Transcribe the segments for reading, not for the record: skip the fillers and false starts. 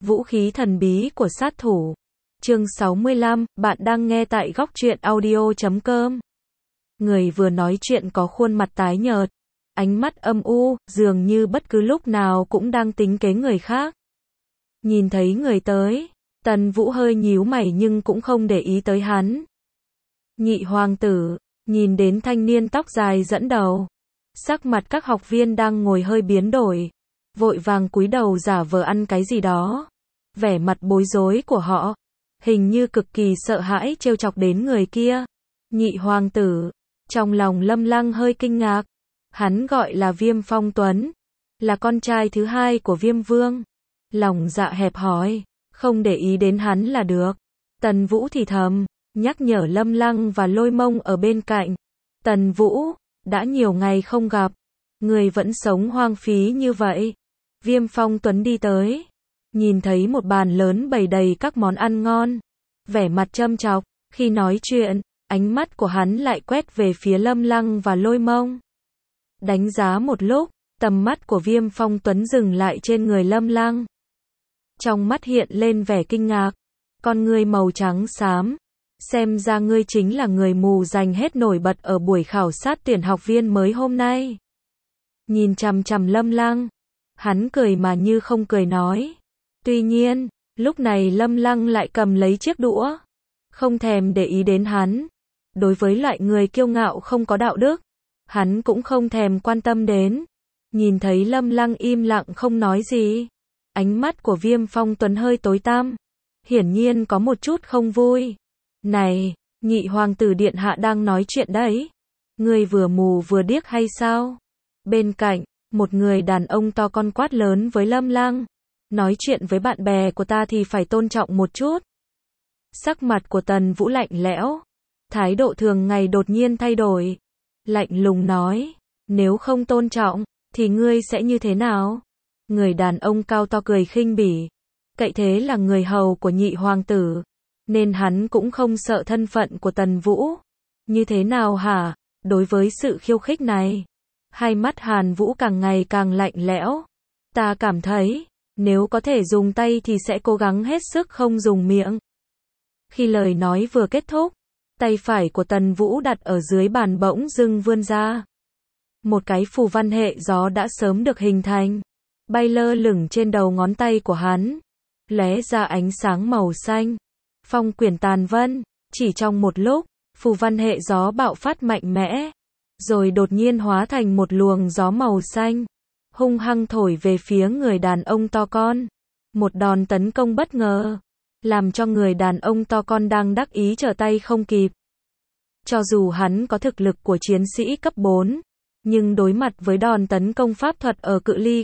Vũ khí thần bí của sát thủ. Chương 65, bạn đang nghe tại góc truyện audio.com. Người vừa nói chuyện có khuôn mặt tái nhợt, ánh mắt âm u, dường như bất cứ lúc nào cũng đang tính kế người khác. Nhìn thấy người tới, Tần Vũ hơi nhíu mày nhưng cũng không để ý tới hắn. Nhị hoàng tử, nhìn đến thanh niên tóc dài dẫn đầu. Sắc mặt các học viên đang ngồi hơi biến đổi, vội vàng cúi đầu giả vờ ăn cái gì đó. Vẻ mặt bối rối của họ, hình như cực kỳ sợ hãi trêu chọc đến người kia. Nhị hoàng tử, trong lòng Lâm Lăng hơi kinh ngạc. Hắn gọi là Viêm Phong Tuấn, là con trai thứ hai của Viêm Vương. Lòng dạ hẹp hòi, không để ý đến hắn là được. Tần Vũ thì thầm, nhắc nhở Lâm Lăng và Lôi Mông ở bên cạnh. Tần Vũ, đã nhiều ngày không gặp, người vẫn sống hoang phí như vậy. Viêm Phong Tuấn đi tới, nhìn thấy một bàn lớn bày đầy các món ăn ngon, vẻ mặt châm chọc. Khi nói chuyện, ánh mắt của hắn lại quét về phía Lâm Lăng và Lôi Mông. Đánh giá một lúc, tầm mắt của Viêm Phong Tuấn dừng lại trên người Lâm Lăng. Trong mắt hiện lên vẻ kinh ngạc, con ngươi màu trắng xám. Xem ra ngươi chính là người mù giành hết nổi bật ở buổi khảo sát tuyển học viên mới hôm nay. Nhìn chằm chằm Lâm Lăng, hắn cười mà như không cười nói. Tuy nhiên, lúc này Lâm Lăng lại cầm lấy chiếc đũa, không thèm để ý đến hắn. Đối với loại người kiêu ngạo không có đạo đức, hắn cũng không thèm quan tâm đến. Nhìn thấy Lâm Lăng im lặng không nói gì, ánh mắt của Viêm Phong Tuấn hơi tối tăm, hiển nhiên có một chút không vui. Này, nhị hoàng tử điện hạ đang nói chuyện đấy. Ngươi vừa mù vừa điếc hay sao? Bên cạnh, một người đàn ông to con quát lớn với Lâm Lăng. Nói chuyện với bạn bè của ta thì phải tôn trọng một chút. Sắc mặt của Tần Vũ lạnh lẽo, thái độ thường ngày đột nhiên thay đổi. Lạnh lùng nói, nếu không tôn trọng, thì ngươi sẽ như thế nào? Người đàn ông cao to cười khinh bỉ. Cậy thế là người hầu của nhị hoàng tử, nên hắn cũng không sợ thân phận của Tần Vũ. Như thế nào hả? Đối với sự khiêu khích này, hai mắt Hàn Vũ càng ngày càng lạnh lẽo. Ta cảm thấy, nếu có thể dùng tay thì sẽ cố gắng hết sức không dùng miệng. Khi lời nói vừa kết thúc, tay phải của Tần Vũ đặt ở dưới bàn bỗng dưng vươn ra. Một cái phù văn hệ gió đã sớm được hình thành, bay lơ lửng trên đầu ngón tay của hắn, lóe ra ánh sáng màu xanh. Phong quyển tàn vân, chỉ trong một lúc, phù văn hệ gió bạo phát mạnh mẽ, rồi đột nhiên hóa thành một luồng gió màu xanh, hung hăng thổi về phía người đàn ông to con. Một đòn tấn công bất ngờ, làm cho người đàn ông to con đang đắc ý trở tay không kịp. Cho dù hắn có thực lực của chiến sĩ cấp 4, nhưng đối mặt với đòn tấn công pháp thuật ở cự ly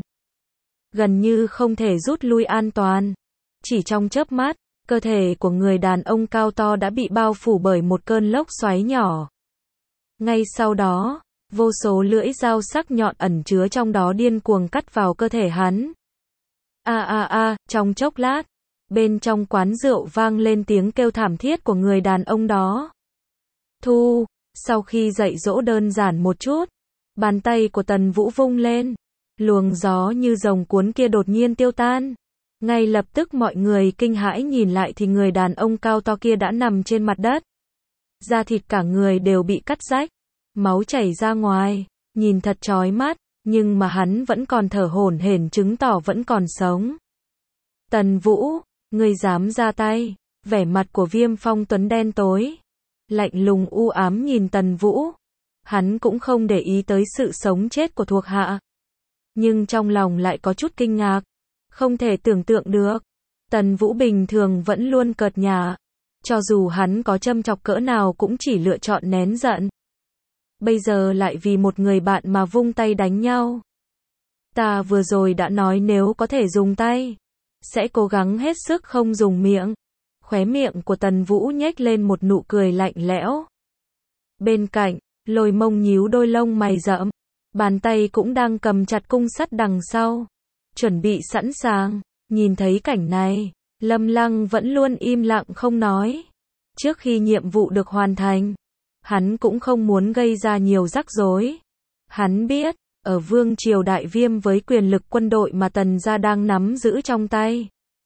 gần như không thể rút lui an toàn. Chỉ trong chớp mắt, cơ thể của người đàn ông cao to đã bị bao phủ bởi một cơn lốc xoáy nhỏ. Ngay sau đó, vô số lưỡi dao sắc nhọn ẩn chứa trong đó điên cuồng cắt vào cơ thể hắn. Trong chốc lát, bên trong quán rượu vang lên tiếng kêu thảm thiết của người đàn ông đó. Sau khi dạy dỗ đơn giản một chút, bàn tay của Tần Vũ vung lên, luồng gió như rồng cuốn kia đột nhiên tiêu tan. Ngay lập tức mọi người kinh hãi nhìn lại thì người đàn ông cao to kia đã nằm trên mặt đất. Da thịt cả người đều bị cắt rách, máu chảy ra ngoài, nhìn thật chói mắt, nhưng mà hắn vẫn còn thở hổn hển chứng tỏ vẫn còn sống. Tần Vũ, ngươi dám ra tay? Vẻ mặt của Viêm Phong Tuấn đen tối, lạnh lùng u ám nhìn Tần Vũ. Hắn cũng không để ý tới sự sống chết của thuộc hạ, nhưng trong lòng lại có chút kinh ngạc. Không thể tưởng tượng được, Tần Vũ bình thường vẫn luôn cợt nhả, cho dù hắn có châm chọc cỡ nào cũng chỉ lựa chọn nén giận. Bây giờ lại vì một người bạn mà vung tay đánh nhau. Ta vừa rồi đã nói nếu có thể dùng tay, sẽ cố gắng hết sức không dùng miệng. Khóe miệng của Tần Vũ nhếch lên một nụ cười lạnh lẽo. Bên cạnh, Lôi Mông nhíu đôi lông mày rậm, bàn tay cũng đang cầm chặt cung sắt đằng sau, chuẩn bị sẵn sàng. Nhìn thấy cảnh này, Lâm Lăng vẫn luôn im lặng không nói. Trước khi nhiệm vụ được hoàn thành, hắn cũng không muốn gây ra nhiều rắc rối. Hắn biết, ở vương triều Đại Viêm với quyền lực quân đội mà Tần gia đang nắm giữ trong tay,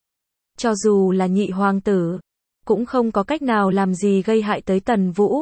cho dù là nhị hoàng tử, cũng không có cách nào làm gì gây hại tới Tần Vũ.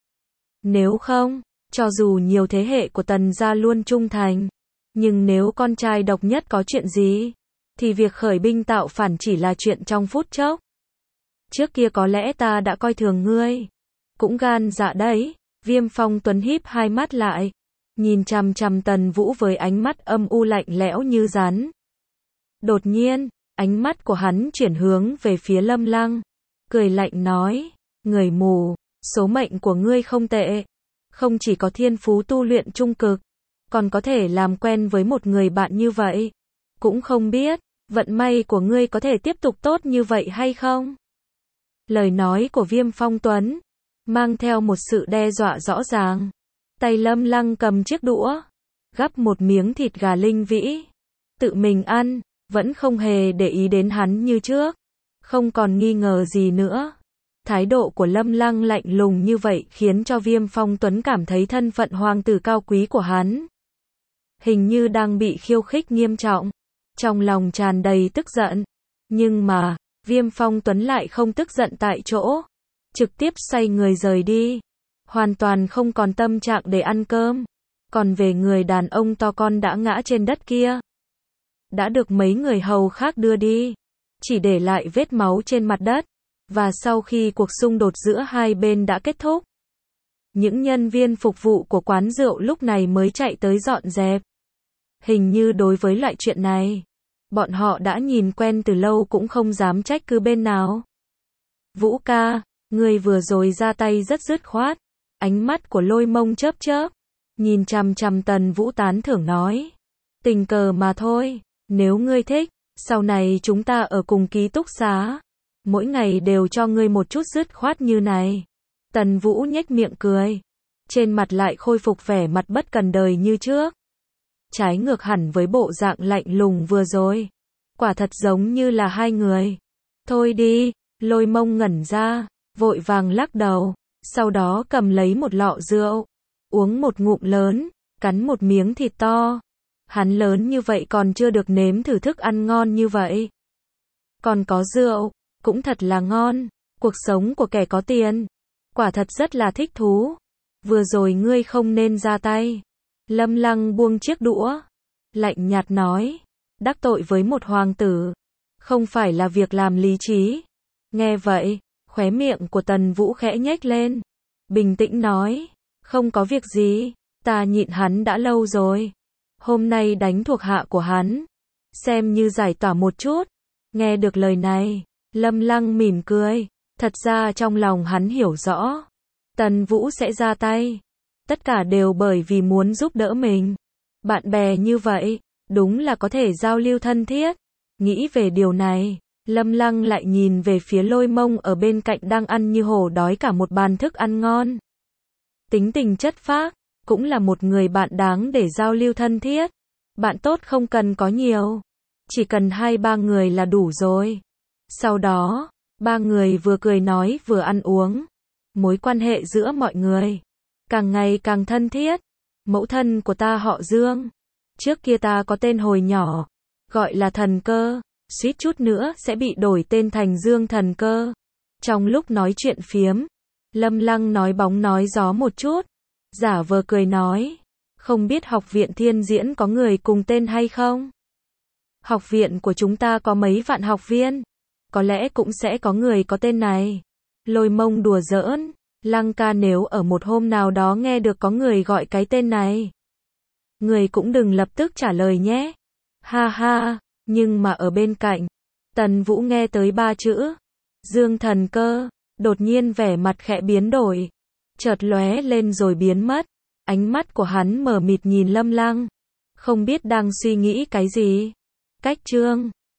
Nếu không, cho dù nhiều thế hệ của Tần gia luôn trung thành, nhưng nếu con trai độc nhất có chuyện gì, thì việc khởi binh tạo phản chỉ là chuyện trong phút chốc. Trước kia có lẽ ta đã coi thường ngươi, cũng gan dạ đấy. Viêm Phong Tuấn híp hai mắt lại, nhìn chằm chằm Tần Vũ với ánh mắt âm u lạnh lẽo như rắn. Đột nhiên, ánh mắt của hắn chuyển hướng về phía Lâm Lăng, cười lạnh nói, người mù, số mệnh của ngươi không tệ, không chỉ có thiên phú tu luyện trung cực, còn có thể làm quen với một người bạn như vậy. Cũng không biết, vận may của ngươi có thể tiếp tục tốt như vậy hay không? Lời nói của Viêm Phong Tuấn mang theo một sự đe dọa rõ ràng. Tay Lâm Lăng cầm chiếc đũa, gắp một miếng thịt gà linh vĩ, tự mình ăn, vẫn không hề để ý đến hắn như trước, không còn nghi ngờ gì nữa. Thái độ của Lâm Lăng lạnh lùng như vậy khiến cho Viêm Phong Tuấn cảm thấy thân phận hoàng tử cao quý của hắn hình như đang bị khiêu khích nghiêm trọng, trong lòng tràn đầy tức giận. Nhưng mà, Viêm Phong Tuấn lại không tức giận tại chỗ, trực tiếp xoay người rời đi, hoàn toàn không còn tâm trạng để ăn cơm. Còn về người đàn ông to con đã ngã trên đất kia, đã được mấy người hầu khác đưa đi, chỉ để lại vết máu trên mặt đất. Và sau khi cuộc xung đột giữa hai bên đã kết thúc, những nhân viên phục vụ của quán rượu lúc này mới chạy tới dọn dẹp. Hình như đối với loại chuyện này, bọn họ đã nhìn quen từ lâu cũng không dám trách cứ bên nào. Vũ ca, người vừa rồi ra tay rất dứt khoát. Ánh mắt của Lôi Mông chớp chớp, nhìn chằm chằm Tần Vũ tán thưởng nói. Tình cờ mà thôi, nếu ngươi thích, sau này chúng ta ở cùng ký túc xá, mỗi ngày đều cho ngươi một chút dứt khoát như này. Tần Vũ nhếch miệng cười, trên mặt lại khôi phục vẻ mặt bất cần đời như trước. Trái ngược hẳn với bộ dạng lạnh lùng vừa rồi, quả thật giống như là hai người. Thôi đi, Lôi Mông ngẩn ra, vội vàng lắc đầu, sau đó cầm lấy một lọ rượu, uống một ngụm lớn, cắn một miếng thịt to. Hắn lớn như vậy còn chưa được nếm thử thức ăn ngon như vậy. Còn có rượu, cũng thật là ngon, cuộc sống của kẻ có tiền, quả thật rất là thích thú. Vừa rồi ngươi không nên ra tay. Lâm Lăng buông chiếc đũa, lạnh nhạt nói, đắc tội với một hoàng tử, không phải là việc làm lý trí. Nghe vậy, khóe miệng của Tần Vũ khẽ nhếch lên, bình tĩnh nói, không có việc gì, ta nhịn hắn đã lâu rồi. Hôm nay đánh thuộc hạ của hắn, xem như giải tỏa một chút. Nghe được lời này, Lâm Lăng mỉm cười, thật ra trong lòng hắn hiểu rõ, Tần Vũ sẽ ra tay. Tất cả đều bởi vì muốn giúp đỡ mình. Bạn bè như vậy, đúng là có thể giao lưu thân thiết. Nghĩ về điều này, Lâm Lăng lại nhìn về phía Lôi Mông ở bên cạnh đang ăn như hổ đói cả một bàn thức ăn ngon. Tính tình chất phác, cũng là một người bạn đáng để giao lưu thân thiết. Bạn tốt không cần có nhiều, chỉ cần 2-3 người là đủ rồi. Sau đó, ba người vừa cười nói vừa ăn uống. Mối quan hệ giữa mọi người càng ngày càng thân thiết. Mẫu thân của ta họ Dương, trước kia ta có tên hồi nhỏ, gọi là Thần Cơ, suýt chút nữa sẽ bị đổi tên thành Dương Thần Cơ. Trong lúc nói chuyện phiếm, Lâm Lăng nói bóng nói gió một chút, giả vờ cười nói, không biết học viện Thiên Diễn có người cùng tên hay không? Học viện của chúng ta có mấy vạn học viên, có lẽ cũng sẽ có người có tên này. Lôi Mông đùa giỡn, Lăng ca nếu ở một hôm nào đó nghe được có người gọi cái tên này, người cũng đừng lập tức trả lời nhé. Ha ha, nhưng mà ở bên cạnh, Tần Vũ nghe tới 3 chữ Dương Thần Cơ, đột nhiên vẻ mặt khẽ biến đổi, chợt lóe lên rồi biến mất. Ánh mắt của hắn mờ mịt nhìn Lâm Lăng, không biết đang suy nghĩ cái gì. Cách chương